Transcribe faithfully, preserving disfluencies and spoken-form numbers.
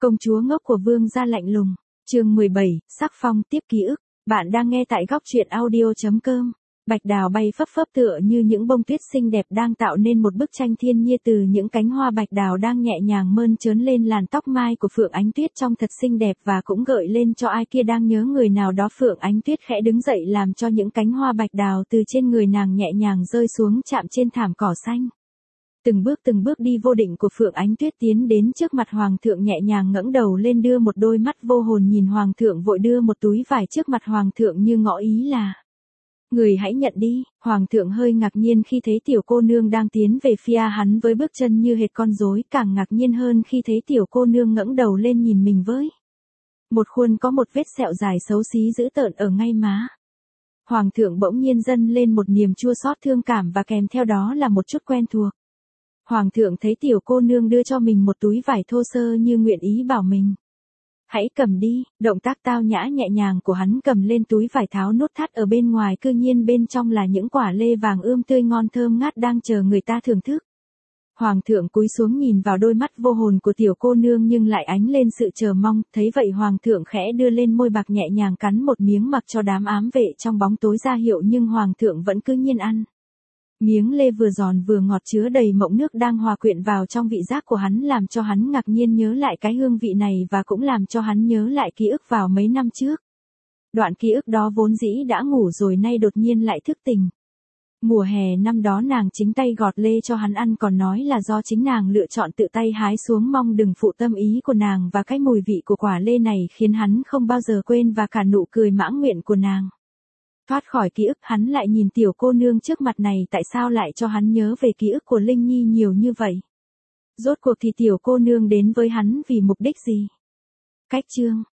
Công chúa ngốc của vương gia lạnh lùng. Chương mười bảy, sắc phong tiếp ký ức. Bạn đang nghe tại góc truyện audio chấm com. Bạch đào bay phấp phấp tựa như những bông tuyết xinh đẹp đang tạo nên một bức tranh thiên nhiên từ những cánh hoa bạch đào đang nhẹ nhàng mơn trớn lên làn tóc mai của Phượng Ánh Tuyết trông thật xinh đẹp và cũng gợi lên cho ai kia đang nhớ người nào đó. Phượng Ánh Tuyết khẽ đứng dậy làm cho những cánh hoa bạch đào từ trên người nàng nhẹ nhàng rơi xuống chạm trên thảm cỏ xanh. Từng bước từng bước đi vô định của Phượng Ánh Tuyết tiến đến trước mặt Hoàng thượng, nhẹ nhàng ngẩng đầu lên đưa một đôi mắt vô hồn nhìn Hoàng thượng, vội đưa một túi vải trước mặt Hoàng thượng như ngỏ ý là: người hãy nhận đi. Hoàng thượng hơi ngạc nhiên khi thấy tiểu cô nương đang tiến về phía hắn với bước chân như hệt con rối, càng ngạc nhiên hơn khi thấy tiểu cô nương ngẩng đầu lên nhìn mình với một khuôn có một vết sẹo dài xấu xí dữ tợn ở ngay má. Hoàng thượng bỗng nhiên dâng lên một niềm chua xót thương cảm và kèm theo đó là một chút quen thuộc. Hoàng thượng thấy tiểu cô nương đưa cho mình một túi vải thô sơ như nguyện ý bảo mình: hãy cầm đi. Động tác tao nhã nhẹ nhàng của hắn cầm lên túi vải, tháo nút thắt ở bên ngoài, cư nhiên bên trong là những quả lê vàng ươm tươi ngon thơm ngát đang chờ người ta thưởng thức. Hoàng thượng cúi xuống nhìn vào đôi mắt vô hồn của tiểu cô nương nhưng lại ánh lên sự chờ mong, thấy vậy Hoàng thượng khẽ đưa lên môi bạc nhẹ nhàng cắn một miếng mặc cho đám ám vệ trong bóng tối ra hiệu, nhưng Hoàng thượng vẫn cứ nhiên ăn. Miếng lê vừa giòn vừa ngọt chứa đầy mộng nước đang hòa quyện vào trong vị giác của hắn, làm cho hắn ngạc nhiên nhớ lại cái hương vị này và cũng làm cho hắn nhớ lại ký ức vào mấy năm trước. Đoạn ký ức đó vốn dĩ đã ngủ rồi nay đột nhiên lại thức tỉnh. Mùa hè năm đó nàng chính tay gọt lê cho hắn ăn, còn nói là do chính nàng lựa chọn tự tay hái xuống, mong đừng phụ tâm ý của nàng, và cái mùi vị của quả lê này khiến hắn không bao giờ quên, và cả nụ cười mãn nguyện của nàng. Thoát khỏi ký ức, hắn lại nhìn tiểu cô nương trước mặt này, tại sao lại cho hắn nhớ về ký ức của Linh Nhi nhiều như vậy? Rốt cuộc thì tiểu cô nương đến với hắn vì mục đích gì? Cách chương